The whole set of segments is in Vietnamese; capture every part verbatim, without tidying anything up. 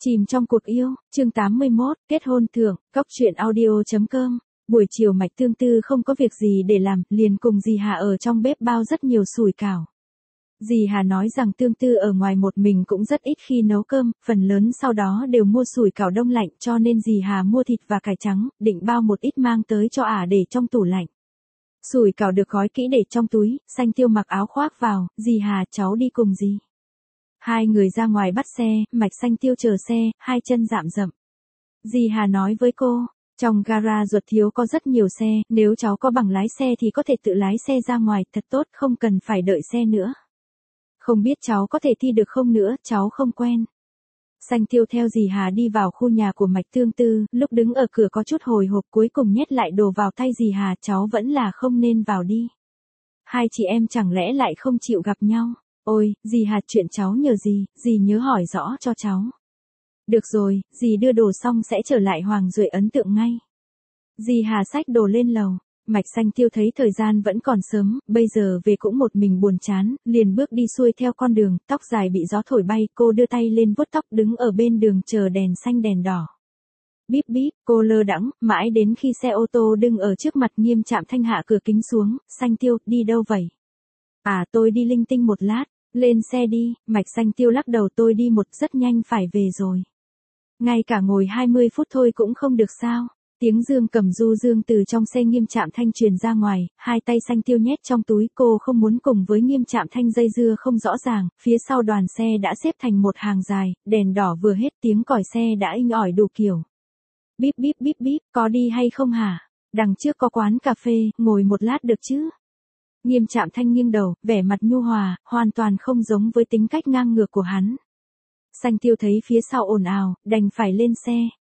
Chìm trong cuộc yêu, chương tám mươi mốt, kết hôn thưởng, cóc truyện audio chấm com. Buổi chiều Mạch Tương Tư không có việc gì để làm, liền cùng dì Hà ở trong bếp bao rất nhiều sủi cảo. Dì Hà nói rằng Tương Tư ở ngoài một mình cũng rất ít khi nấu cơm, phần lớn sau đó đều mua sủi cảo đông lạnh, cho nên dì Hà mua thịt và cải trắng, định bao một ít mang tới cho ả để trong tủ lạnh. Sủi cảo được gói kỹ để trong túi, Xanh Tiêu mặc áo khoác vào, dì Hà, cháu đi cùng dì. Hai người ra ngoài bắt xe, Mạch Xanh Tiêu chờ xe, hai chân dạm dậm. Dì Hà nói với cô, trong gara ruột thiếu có rất nhiều xe, nếu cháu có bằng lái xe thì có thể tự lái xe ra ngoài, thật tốt, không cần phải đợi xe nữa. Không biết cháu có thể thi được không nữa, cháu không quen. Xanh Tiêu theo dì Hà đi vào khu nhà của Mạch Tương Tư, lúc đứng ở cửa có chút hồi hộp, cuối cùng nhét lại đồ vào tay dì Hà, cháu vẫn là không nên vào đi. Hai chị em chẳng lẽ lại không chịu gặp nhau? Ôi, dì Hà, chuyện cháu nhờ dì, dì nhớ hỏi rõ cho cháu. Được rồi, dì đưa đồ xong sẽ trở lại Hoàng Duệ ấn tượng ngay. Dì Hà xách đồ lên lầu. Mạch Xanh Tiêu thấy thời gian vẫn còn sớm, bây giờ về cũng một mình buồn chán, liền bước đi xuôi theo con đường, tóc dài bị gió thổi bay, cô đưa tay lên vuốt tóc, đứng ở bên đường chờ đèn xanh đèn đỏ. Bíp bíp, cô lơ đãng, mãi đến khi xe ô tô đừng ở trước mặt Nghiêm Trạm Thanh hạ cửa kính xuống, Xanh Tiêu, đi đâu vậy? À, tôi đi linh tinh một lát. Lên xe đi, Mạch Xanh Tiêu lắc đầu, tôi đi một rất nhanh phải về rồi. Ngay cả ngồi hai mươi phút thôi cũng không được sao? Tiếng dương cầm du dương từ trong xe Nghiêm Trạm Thanh truyền ra ngoài, hai tay Xanh Tiêu nhét trong túi, cô không muốn cùng với Nghiêm Trạm Thanh dây dưa không rõ ràng, phía sau đoàn xe đã xếp thành một hàng dài, đèn đỏ vừa hết tiếng còi xe đã inh ỏi đủ kiểu. Bíp bíp bíp bíp, có đi hay không hả? Đằng trước có quán cà phê, ngồi một lát được chứ? Nghiêm Trạm Thanh nghiêng đầu, vẻ mặt nhu hòa, hoàn toàn không giống với tính cách ngang ngược của hắn. Xanh Tiêu thấy phía sau ồn ào, đành phải lên xe.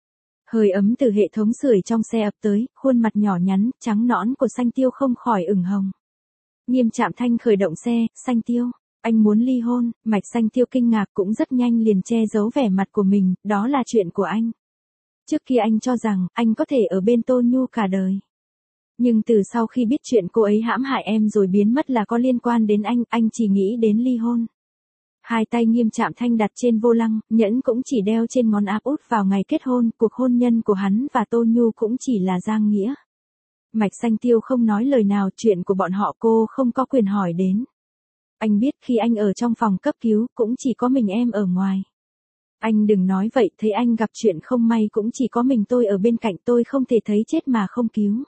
Hơi ấm từ hệ thống sưởi trong xe ập tới, khuôn mặt nhỏ nhắn, trắng nõn của Xanh Tiêu không khỏi ửng hồng. Nghiêm Trạm Thanh khởi động xe, Xanh Tiêu, anh muốn ly hôn, Mạch Xanh Tiêu kinh ngạc cũng rất nhanh liền che giấu vẻ mặt của mình, đó là chuyện của anh. Trước kia anh cho rằng, anh có thể ở bên Tô Nhu cả đời. Nhưng từ sau khi biết chuyện cô ấy hãm hại em rồi biến mất là có liên quan đến anh, anh chỉ nghĩ đến ly hôn. Hai tay Nghiêm Trạm Thanh đặt trên vô lăng, nhẫn cũng chỉ đeo trên ngón áp út vào ngày kết hôn, cuộc hôn nhân của hắn và Tô Nhu cũng chỉ là giang nghĩa. Mạch Xanh Tiêu không nói lời nào, chuyện của bọn họ cô không có quyền hỏi đến. Anh biết khi anh ở trong phòng cấp cứu, cũng chỉ có mình em ở ngoài. Anh đừng nói vậy, thấy anh gặp chuyện không may cũng chỉ có mình tôi ở bên cạnh, tôi không thể thấy chết mà không cứu.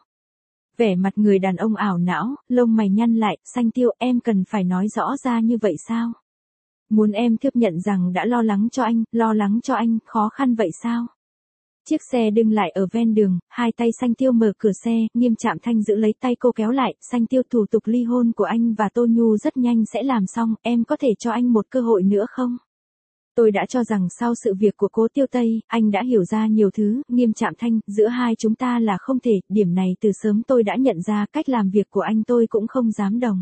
Vẻ mặt người đàn ông ảo não, lông mày nhăn lại, Xanh Tiêu, em cần phải nói rõ ra như vậy sao? Muốn em tiếp nhận rằng đã lo lắng cho anh, lo lắng cho anh, khó khăn vậy sao? Chiếc xe đừng lại ở ven đường, hai tay Xanh Tiêu mở cửa xe, Nghiêm Trạm Thanh giữ lấy tay cô kéo lại, Xanh Tiêu, thủ tục ly hôn của anh và Tô Nhu rất nhanh sẽ làm xong, em có thể cho anh một cơ hội nữa không? Tôi đã cho rằng sau sự việc của cố Tiêu Tây, anh đã hiểu ra nhiều thứ, Nghiêm Trạm Thanh, giữa hai chúng ta là không thể, điểm này từ sớm tôi đã nhận ra, cách làm việc của anh tôi cũng không dám đồng.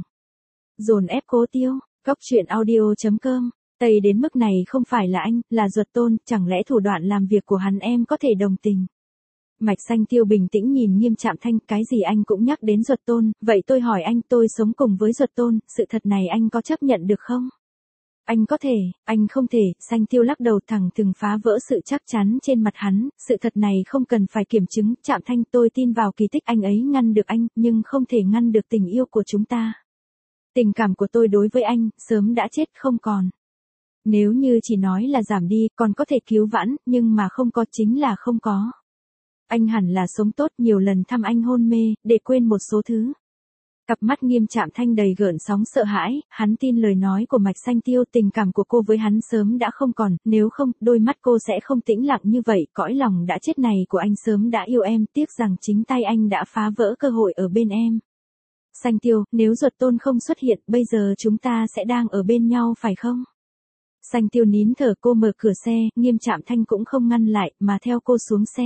Dồn ép cố Tiêu, cóc truyện audio chấm com, Tây đến mức này không phải là anh, là Duật Tôn, chẳng lẽ thủ đoạn làm việc của hắn em có thể đồng tình. Mạch Xanh Tiêu bình tĩnh nhìn Nghiêm Trạm Thanh, cái gì anh cũng nhắc đến Duật Tôn, vậy tôi hỏi anh, tôi sống cùng với Duật Tôn, sự thật này anh có chấp nhận được không? Anh có thể, anh không thể, Xanh Tiêu lắc đầu thẳng thừng phá vỡ sự chắc chắn trên mặt hắn, sự thật này không cần phải kiểm chứng, Trạm Thanh, tôi tin vào kỳ tích anh ấy ngăn được anh, nhưng không thể ngăn được tình yêu của chúng ta. Tình cảm của tôi đối với anh, sớm đã chết không còn. Nếu như chỉ nói là giảm đi, còn có thể cứu vãn, nhưng mà không có chính là không có. Anh hẳn là sống tốt, nhiều lần thăm anh hôn mê, để quên một số thứ. Cặp mắt Nghiêm Trạm Thanh đầy gợn sóng sợ hãi, hắn tin lời nói của Mạch Xanh Tiêu, tình cảm của cô với hắn sớm đã không còn, nếu không, đôi mắt cô sẽ không tĩnh lặng như vậy, cõi lòng đã chết này của anh sớm đã yêu em, tiếc rằng chính tay anh đã phá vỡ cơ hội ở bên em. Xanh Tiêu, nếu Duật Tôn không xuất hiện, bây giờ chúng ta sẽ đang ở bên nhau phải không? Xanh Tiêu nín thở, cô mở cửa xe, Nghiêm Trạm Thanh cũng không ngăn lại, mà theo cô xuống xe.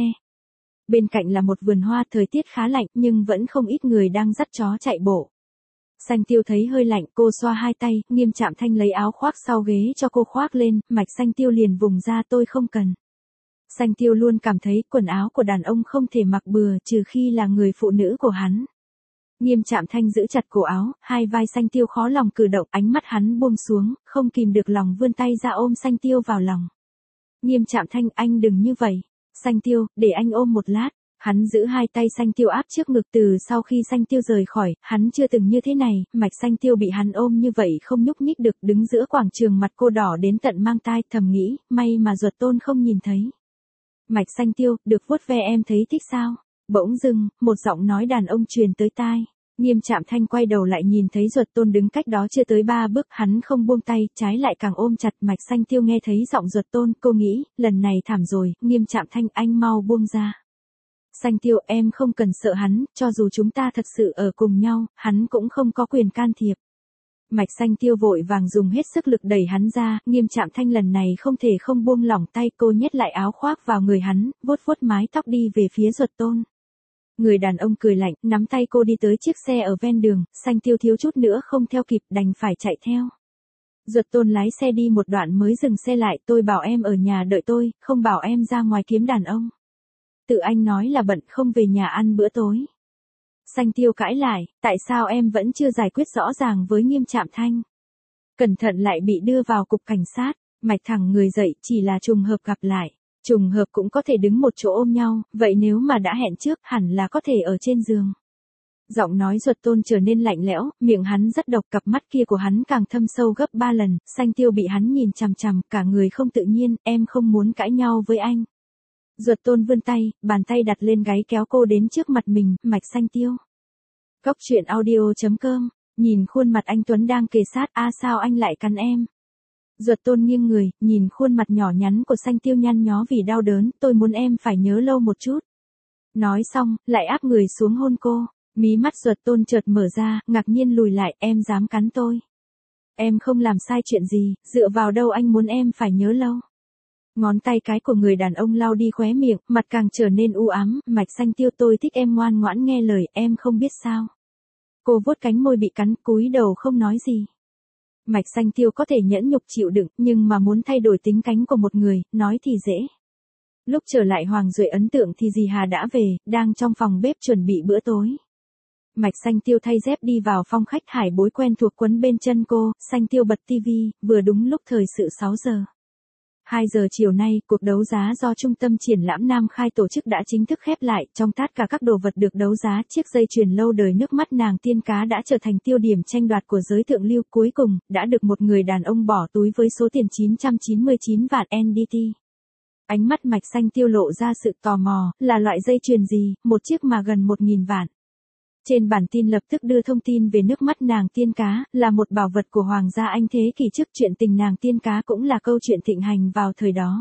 Bên cạnh là một vườn hoa, thời tiết khá lạnh, nhưng vẫn không ít người đang dắt chó chạy bộ. Xanh Tiêu thấy hơi lạnh, cô xoa hai tay, Nghiêm Trạm Thanh lấy áo khoác sau ghế cho cô khoác lên, Mạch Xanh Tiêu liền vùng ra, tôi không cần. Xanh Tiêu luôn cảm thấy quần áo của đàn ông không thể mặc bừa, trừ khi là người phụ nữ của hắn. Nghiêm Trạm Thanh giữ chặt cổ áo, hai vai Xanh Tiêu khó lòng cử động, ánh mắt hắn buông xuống, không kìm được lòng vươn tay ra ôm Xanh Tiêu vào lòng. Nghiêm Trạm Thanh, anh đừng như vậy. Xanh Tiêu, để anh ôm một lát. Hắn giữ hai tay Xanh Tiêu áp trước ngực từ sau khi Xanh Tiêu rời khỏi, hắn chưa từng như thế này, mạch Xanh Tiêu bị hắn ôm như vậy không nhúc nhích được, đứng giữa quảng trường mặt cô đỏ đến tận mang tai, thầm nghĩ, may mà Duật Tôn không nhìn thấy. Mạch Xanh Tiêu, được vuốt ve em thấy thích sao? Bỗng dưng, một giọng nói đàn ông truyền tới tai. Nghiêm Trạm Thanh quay đầu lại nhìn thấy Duật Tôn đứng cách đó chưa tới ba bước, hắn không buông tay, trái lại càng ôm chặt. Mạch Xanh Tiêu nghe thấy giọng Duật Tôn, cô nghĩ, lần này thảm rồi. Nghiêm Trạm Thanh, anh mau buông ra. Xanh Tiêu, em không cần sợ hắn, cho dù chúng ta thật sự ở cùng nhau, hắn cũng không có quyền can thiệp. Mạch Xanh Tiêu vội vàng dùng hết sức lực đẩy hắn ra, Nghiêm Trạm Thanh lần này không thể không buông lỏng tay, cô nhét lại áo khoác vào người hắn, vuốt vuốt mái tóc đi về phía Duật Tôn. Người đàn ông cười lạnh, nắm tay cô đi tới chiếc xe ở ven đường, Xanh Tiêu thiếu chút nữa không theo kịp, đành phải chạy theo. Duật Tôn lái xe đi một đoạn mới dừng xe lại, tôi bảo em ở nhà đợi tôi, không bảo em ra ngoài kiếm đàn ông. Tự anh nói là bận không về nhà ăn bữa tối. Xanh Tiêu cãi lại, tại sao em vẫn chưa giải quyết rõ ràng với Nghiêm Trạm Thanh? Cẩn thận lại bị đưa vào cục cảnh sát, mạch thẳng người dậy, chỉ là trùng hợp gặp lại. Trùng hợp cũng có thể đứng một chỗ ôm nhau, vậy nếu mà đã hẹn trước hẳn là có thể ở trên giường. Giọng nói Duật Tôn trở nên lạnh lẽo, miệng hắn rất độc, cặp mắt kia của hắn càng thâm sâu gấp ba lần, Xanh Tiêu bị hắn nhìn chằm chằm, cả người không tự nhiên, em không muốn cãi nhau với anh. Duật Tôn vươn tay, bàn tay đặt lên gáy kéo cô đến trước mặt mình, mạch Xanh Tiêu. Cóc truyện audio chấm com, nhìn khuôn mặt anh Tuấn đang kề sát, a sao anh lại cắn em? Duật Tôn nghiêng người, nhìn khuôn mặt nhỏ nhắn của Xanh Tiêu nhăn nhó vì đau đớn, tôi muốn em phải nhớ lâu một chút. Nói xong, lại áp người xuống hôn cô, mí mắt Duật Tôn chợt mở ra, ngạc nhiên lùi lại, em dám cắn tôi. Em không làm sai chuyện gì, dựa vào đâu anh muốn em phải nhớ lâu. Ngón tay cái của người đàn ông lau đi khóe miệng, mặt càng trở nên u ám, mạch Xanh Tiêu, tôi thích em ngoan ngoãn nghe lời, em không biết sao. Cô vuốt cánh môi bị cắn, cúi đầu không nói gì. Mạch Xanh Tiêu có thể nhẫn nhục chịu đựng, nhưng mà muốn thay đổi tính cánh của một người, nói thì dễ. Lúc trở lại Hoàng Duệ ấn tượng thì dì Hà đã về, đang trong phòng bếp chuẩn bị bữa tối. Mạch Xanh Tiêu thay dép đi vào phòng khách, hải bối quen thuộc quấn bên chân cô, Xanh Tiêu bật tivi, vừa đúng lúc thời sự sáu giờ. hai giờ chiều nay, cuộc đấu giá do Trung tâm Triển lãm Nam Khai tổ chức đã chính thức khép lại, trong tất cả các đồ vật được đấu giá, chiếc dây chuyền lâu đời nước mắt nàng tiên cá đã trở thành tiêu điểm tranh đoạt của giới thượng lưu, cuối cùng, đã được một người đàn ông bỏ túi với số tiền chín trăm chín mươi chín vạn en đê tê. Ánh mắt mạch Xanh Tiêu lộ ra sự tò mò, là loại dây chuyền gì, một chiếc mà gần một nghìn vạn. Trên bản tin lập tức đưa thông tin về nước mắt nàng tiên cá, là một bảo vật của Hoàng gia Anh thế kỷ trước, chuyện tình nàng tiên cá cũng là câu chuyện thịnh hành vào thời đó.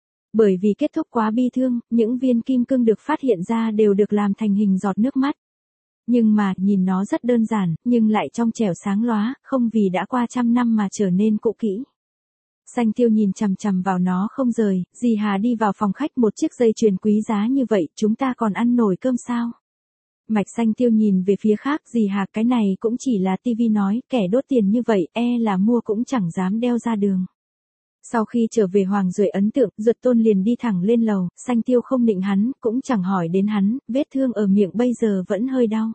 Bởi vì kết thúc quá bi thương, những viên kim cương được phát hiện ra đều được làm thành hình giọt nước mắt. Nhưng mà, nhìn nó rất đơn giản, nhưng lại trong trẻo sáng lóa, không vì đã qua trăm năm mà trở nên cũ kỹ. Xanh Tiêu nhìn chằm chằm vào nó không rời, dì Hà đi vào phòng khách, một chiếc dây chuyền quý giá như vậy, chúng ta còn ăn nổi cơm sao? Mạch Xanh Tiêu nhìn về phía khác, dì Hà, cái này cũng chỉ là tivi nói, kẻ đốt tiền như vậy, e là mua cũng chẳng dám đeo ra đường. Sau khi trở về Hoàng Duệ ấn tượng, Duật Tôn liền đi thẳng lên lầu, Xanh Tiêu không nịnh hắn, cũng chẳng hỏi đến hắn, vết thương ở miệng bây giờ vẫn hơi đau.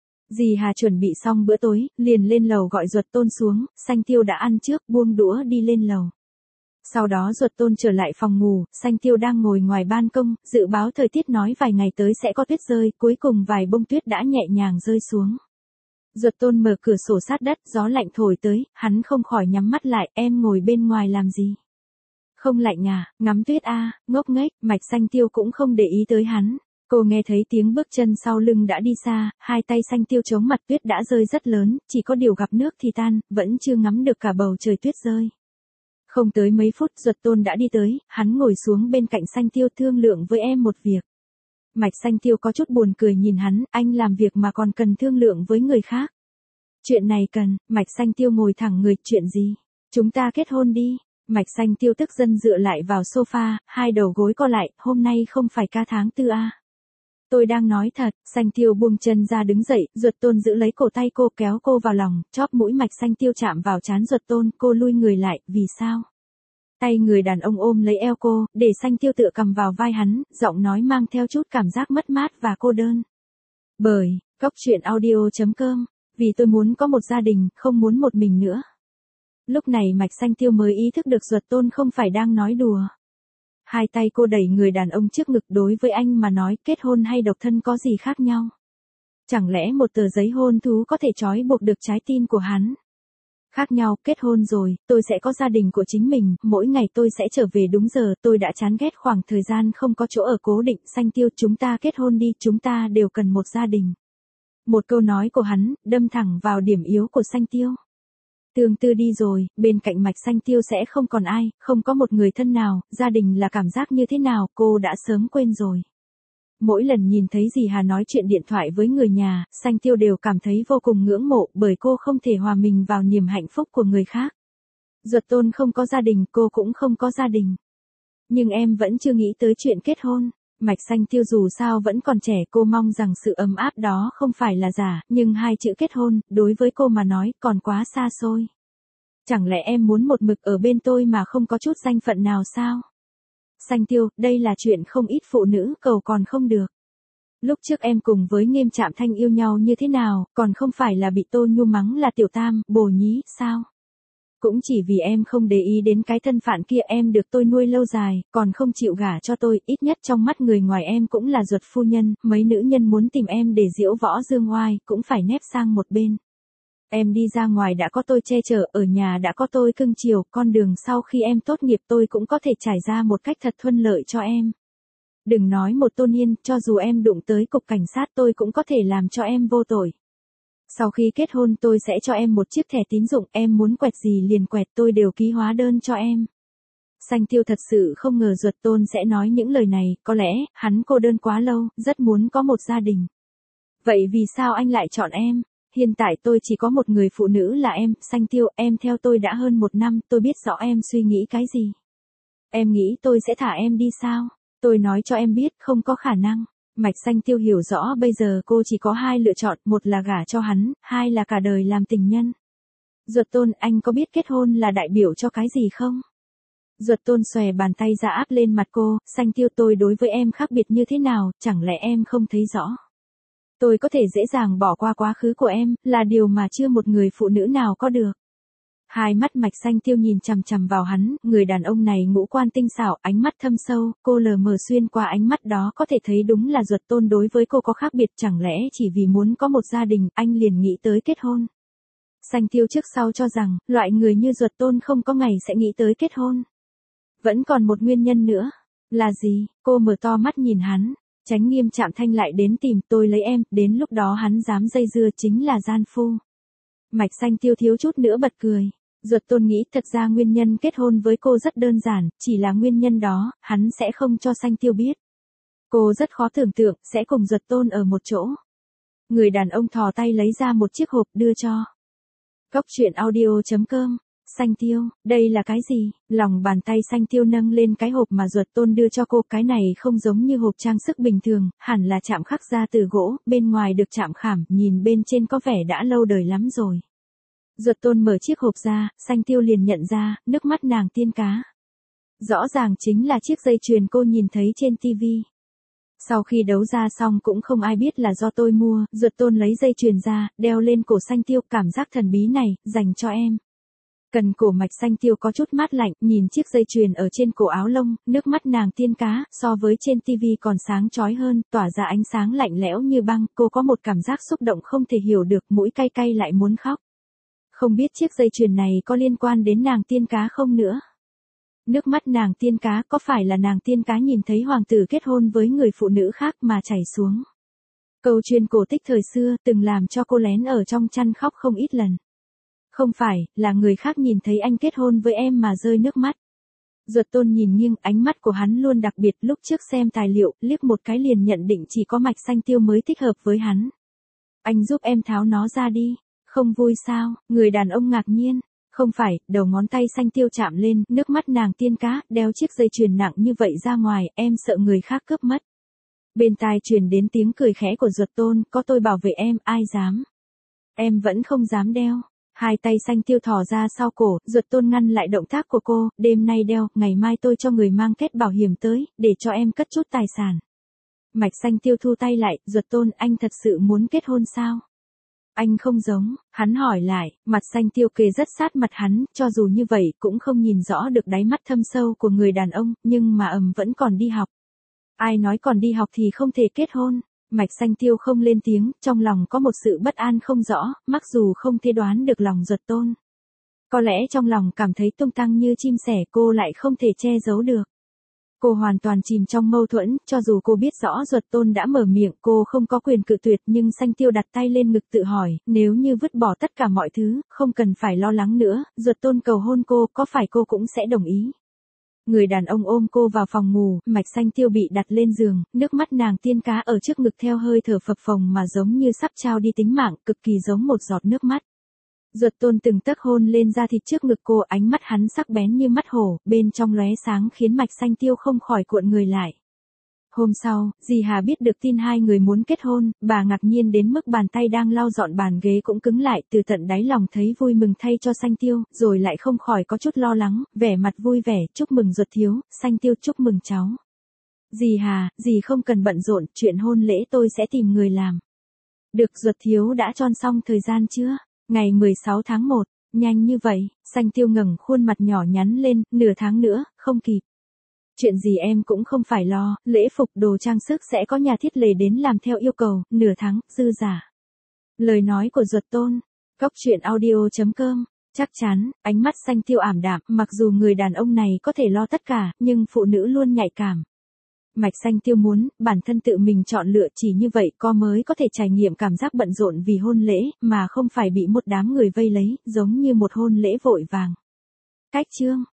Dì Hà chuẩn bị xong bữa tối, liền lên lầu gọi Duật Tôn xuống, Xanh Tiêu đã ăn trước, buông đũa đi lên lầu. Sau đó Duật Tôn trở lại phòng ngủ, Xanh Tiêu đang ngồi ngoài ban công, dự báo thời tiết nói vài ngày tới sẽ có tuyết rơi, cuối cùng vài bông tuyết đã nhẹ nhàng rơi xuống. Duật Tôn mở cửa sổ sát đất, gió lạnh thổi tới, hắn không khỏi nhắm mắt lại, em ngồi bên ngoài làm gì? Không lạnh à, ngắm tuyết a, à, ngốc nghếch, mạch Xanh Tiêu cũng không để ý tới hắn. Cô nghe thấy tiếng bước chân sau lưng đã đi xa, hai tay Xanh Tiêu chống mặt, tuyết đã rơi rất lớn, chỉ có điều gặp nước thì tan, vẫn chưa ngắm được cả bầu trời tuyết rơi. Không tới mấy phút, Duật Tôn đã đi tới, hắn ngồi xuống bên cạnh Xanh Tiêu, thương lượng với em một việc. Mạch Xanh Tiêu có chút buồn cười nhìn hắn, anh làm việc mà còn cần thương lượng với người khác. Chuyện này cần, Mạch Xanh Tiêu ngồi thẳng người, chuyện gì? Chúng ta kết hôn đi. Mạch Xanh Tiêu tức giận dựa lại vào sofa, hai đầu gối co lại, hôm nay không phải ca tháng tư à? Tôi đang nói thật. Xanh Tiêu buông chân ra đứng dậy, Duật Tôn giữ lấy cổ tay cô, kéo cô vào lòng, chóp mũi Mạch Xanh Tiêu chạm vào trán Duật Tôn, cô lui người lại, vì sao? Tay người đàn ông ôm lấy eo cô, để Xanh Tiêu tựa cầm vào vai hắn, giọng nói mang theo chút cảm giác mất mát và cô đơn. Bởi, cóc truyện audio chấm com, vì tôi muốn có một gia đình, không muốn một mình nữa. Lúc này Mạch Xanh Tiêu mới ý thức được Duật Tôn không phải đang nói đùa. Hai tay cô đẩy người đàn ông trước ngực, đối với anh mà nói kết hôn hay độc thân có gì khác nhau. Chẳng lẽ một tờ giấy hôn thú có thể trói buộc được trái tim của hắn? Khác nhau, kết hôn rồi, tôi sẽ có gia đình của chính mình, mỗi ngày tôi sẽ trở về đúng giờ, tôi đã chán ghét khoảng thời gian không có chỗ ở cố định. Xanh Tiêu, chúng ta kết hôn đi, chúng ta đều cần một gia đình. Một câu nói của hắn, đâm thẳng vào điểm yếu của Xanh Tiêu. Tương Tư đi rồi, bên cạnh Mạch Xanh Tiêu sẽ không còn ai, không có một người thân nào, gia đình là cảm giác như thế nào, cô đã sớm quên rồi. Mỗi lần nhìn thấy dì Hà nói chuyện điện thoại với người nhà, Xanh Tiêu đều cảm thấy vô cùng ngưỡng mộ, bởi cô không thể hòa mình vào niềm hạnh phúc của người khác. Duật Tôn không có gia đình, cô cũng không có gia đình. Nhưng em vẫn chưa nghĩ tới chuyện kết hôn. Mạch Xanh Tiêu dù sao vẫn còn trẻ, cô mong rằng sự ấm áp đó không phải là giả, nhưng hai chữ kết hôn, đối với cô mà nói, còn quá xa xôi. Chẳng lẽ em muốn một mực ở bên tôi mà không có chút danh phận nào sao? Xanh Tiêu, đây là chuyện không ít phụ nữ cầu còn không được. Lúc trước em cùng với Nghiêm Trạm Thanh yêu nhau như thế nào, còn không phải là bị Tô Nhu mắng là tiểu tam, bồ nhí, sao? Cũng chỉ vì em không để ý đến cái thân phận kia, em được tôi nuôi lâu dài, còn không chịu gả cho tôi, ít nhất trong mắt người ngoài em cũng là Duật phu nhân, mấy nữ nhân muốn tìm em để diễu võ dương oai, cũng phải nép sang một bên. Em đi ra ngoài đã có tôi che chở, ở nhà đã có tôi cưng chiều, con đường sau khi em tốt nghiệp tôi cũng có thể trải ra một cách thật thuận lợi cho em. Đừng nói một Tôn Yên, cho dù em đụng tới cục cảnh sát tôi cũng có thể làm cho em vô tội. Sau khi kết hôn tôi sẽ cho em một chiếc thẻ tín dụng, em muốn quẹt gì liền quẹt, tôi đều ký hóa đơn cho em. Xanh Tiêu thật sự không ngờ Duật Tôn sẽ nói những lời này, có lẽ, hắn cô đơn quá lâu, rất muốn có một gia đình. Vậy vì sao anh lại chọn em? Hiện tại tôi chỉ có một người phụ nữ là em. Xanh Tiêu, em theo tôi đã hơn một năm, tôi biết rõ em suy nghĩ cái gì. Em nghĩ tôi sẽ thả em đi sao? Tôi nói cho em biết, không có khả năng. Mạch Xanh Tiêu hiểu rõ bây giờ cô chỉ có hai lựa chọn, một là gả cho hắn, hai là cả đời làm tình nhân. Duật Tôn, anh có biết kết hôn là đại biểu cho cái gì không? Duật Tôn xòe bàn tay ra áp lên mặt cô. Xanh Tiêu, tôi đối với em khác biệt như thế nào, chẳng lẽ em không thấy rõ? Tôi có thể dễ dàng bỏ qua quá khứ của em, là điều mà chưa một người phụ nữ nào có được. Hai mắt Mạch Xanh Tiêu nhìn chằm chằm vào hắn, người đàn ông này ngũ quan tinh xảo, ánh mắt thâm sâu, cô lờ mờ xuyên qua ánh mắt đó có thể thấy đúng là Duật Tôn đối với cô có khác biệt, chẳng lẽ chỉ vì muốn có một gia đình, anh liền nghĩ tới kết hôn. Xanh Tiêu trước sau cho rằng, loại người như Duật Tôn không có ngày sẽ nghĩ tới kết hôn. Vẫn còn một nguyên nhân nữa. Là gì? Cô mở to mắt nhìn hắn. Tránh Nghiêm Trạm Thanh lại đến tìm tôi lấy em, đến lúc đó hắn dám dây dưa chính là gian phu. Mạch Xanh Tiêu thiếu chút nữa bật cười. Duật Tôn nghĩ thật ra nguyên nhân kết hôn với cô rất đơn giản, chỉ là nguyên nhân đó, hắn sẽ không cho Xanh Tiêu biết. Cô rất khó tưởng tượng, sẽ cùng Duật Tôn ở một chỗ. Người đàn ông thò tay lấy ra một chiếc hộp đưa cho. Cốc truyện audio chấm com. Xanh Tiêu, đây là cái gì? Lòng bàn tay Xanh Tiêu nâng lên cái hộp mà Duật Tôn đưa cho cô, cái này không giống như hộp trang sức bình thường, hẳn là chạm khắc ra từ gỗ, bên ngoài được chạm khảm, nhìn bên trên có vẻ đã lâu đời lắm rồi. Duật Tôn mở chiếc hộp ra, Xanh Tiêu liền nhận ra, nước mắt nàng tiên cá. Rõ ràng chính là chiếc dây chuyền cô nhìn thấy trên tivi. Sau khi đấu ra xong cũng không ai biết là do tôi mua, Duật Tôn lấy dây chuyền ra, đeo lên cổ Xanh Tiêu, cảm giác thần bí này, dành cho em. Cần cổ Mạch Xanh Tiêu có chút mát lạnh, nhìn chiếc dây chuyền ở trên cổ áo lông, nước mắt nàng tiên cá, so với trên tivi còn sáng chói hơn, tỏa ra ánh sáng lạnh lẽo như băng, cô có một cảm giác xúc động không thể hiểu được, mũi cay cay lại muốn khóc. Không biết chiếc dây chuyền này có liên quan đến nàng tiên cá không nữa. Nước mắt nàng tiên cá, có phải là nàng tiên cá nhìn thấy hoàng tử kết hôn với người phụ nữ khác mà chảy xuống. Câu chuyện cổ tích thời xưa từng làm cho cô lén ở trong chăn khóc không ít lần. Không phải, là người khác nhìn thấy anh kết hôn với em mà rơi nước mắt. Duật Tôn nhìn nghiêng, ánh mắt của hắn luôn đặc biệt, lúc trước xem tài liệu, liếc một cái liền nhận định chỉ có Mạch Xanh Tiêu mới thích hợp với hắn. Anh giúp em tháo nó ra đi, không vui sao? Người đàn ông ngạc nhiên. Không phải, đầu ngón tay Xanh Tiêu chạm lên, nước mắt nàng tiên cá, đeo chiếc dây chuyền nặng như vậy ra ngoài, em sợ người khác cướp mất. Bên tai truyền đến tiếng cười khẽ của Duật Tôn, có tôi bảo vệ em, ai dám? Em vẫn không dám đeo. Hai tay Xanh Tiêu thò ra sau cổ, Duật Tôn ngăn lại động tác của cô, đêm nay đeo, ngày mai tôi cho người mang kết bảo hiểm tới, để cho em cất chút tài sản. Mạch Xanh Tiêu thu tay lại, Duật Tôn, anh thật sự muốn kết hôn sao? Anh không giống, hắn hỏi lại, mặt xanh tiêu kề rất sát mặt hắn, cho dù như vậy cũng không nhìn rõ được đáy mắt thâm sâu của người đàn ông, nhưng mà ầm vẫn còn đi học. Ai nói còn đi học thì không thể kết hôn? Mạch xanh tiêu không lên tiếng, trong lòng có một sự bất an không rõ, mặc dù không thể đoán được lòng Duật Tôn. Có lẽ trong lòng cảm thấy tung tăng như chim sẻ, cô lại không thể che giấu được. Cô hoàn toàn chìm trong mâu thuẫn, cho dù cô biết rõ Duật Tôn đã mở miệng, cô không có quyền cự tuyệt, nhưng xanh tiêu đặt tay lên ngực tự hỏi, nếu như vứt bỏ tất cả mọi thứ, không cần phải lo lắng nữa, Duật Tôn cầu hôn cô, có phải cô cũng sẽ đồng ý? Người đàn ông ôm cô vào phòng ngủ, mạch xanh tiêu bị đặt lên giường, nước mắt nàng tiên cá ở trước ngực theo hơi thở phập phồng mà giống như sắp trao đi tính mạng, cực kỳ giống một giọt nước mắt. Duật Tôn từng tấc hôn lên da thịt trước ngực cô, ánh mắt hắn sắc bén như mắt hổ, bên trong lóe sáng khiến mạch xanh tiêu không khỏi cuộn người lại. Hôm sau, dì Hà biết được tin hai người muốn kết hôn, bà ngạc nhiên đến mức bàn tay đang lau dọn bàn ghế cũng cứng lại, từ tận đáy lòng thấy vui mừng thay cho xanh tiêu, rồi lại không khỏi có chút lo lắng, vẻ mặt vui vẻ, chúc mừng Duật thiếu, xanh tiêu chúc mừng cháu. Dì Hà, dì không cần bận rộn, chuyện hôn lễ tôi sẽ tìm người làm. Được, Duật thiếu đã chọn xong thời gian chưa? Ngày mười sáu tháng một, nhanh như vậy, xanh tiêu ngẩng khuôn mặt nhỏ nhắn lên, nửa tháng nữa, không kịp. Chuyện gì em cũng không phải lo, lễ phục đồ trang sức sẽ có nhà thiết lề đến làm theo yêu cầu, nửa tháng, dư giả. Lời nói của Duật Tôn, Cóc truyện audio chấm com, chắc chắn, ánh mắt xanh tiêu ảm đạm, mặc dù người đàn ông này có thể lo tất cả, nhưng phụ nữ luôn nhạy cảm. Mạch xanh tiêu muốn, bản thân tự mình chọn lựa, chỉ như vậy co mới có thể trải nghiệm cảm giác bận rộn vì hôn lễ, mà không phải bị một đám người vây lấy, giống như một hôn lễ vội vàng. Cách chương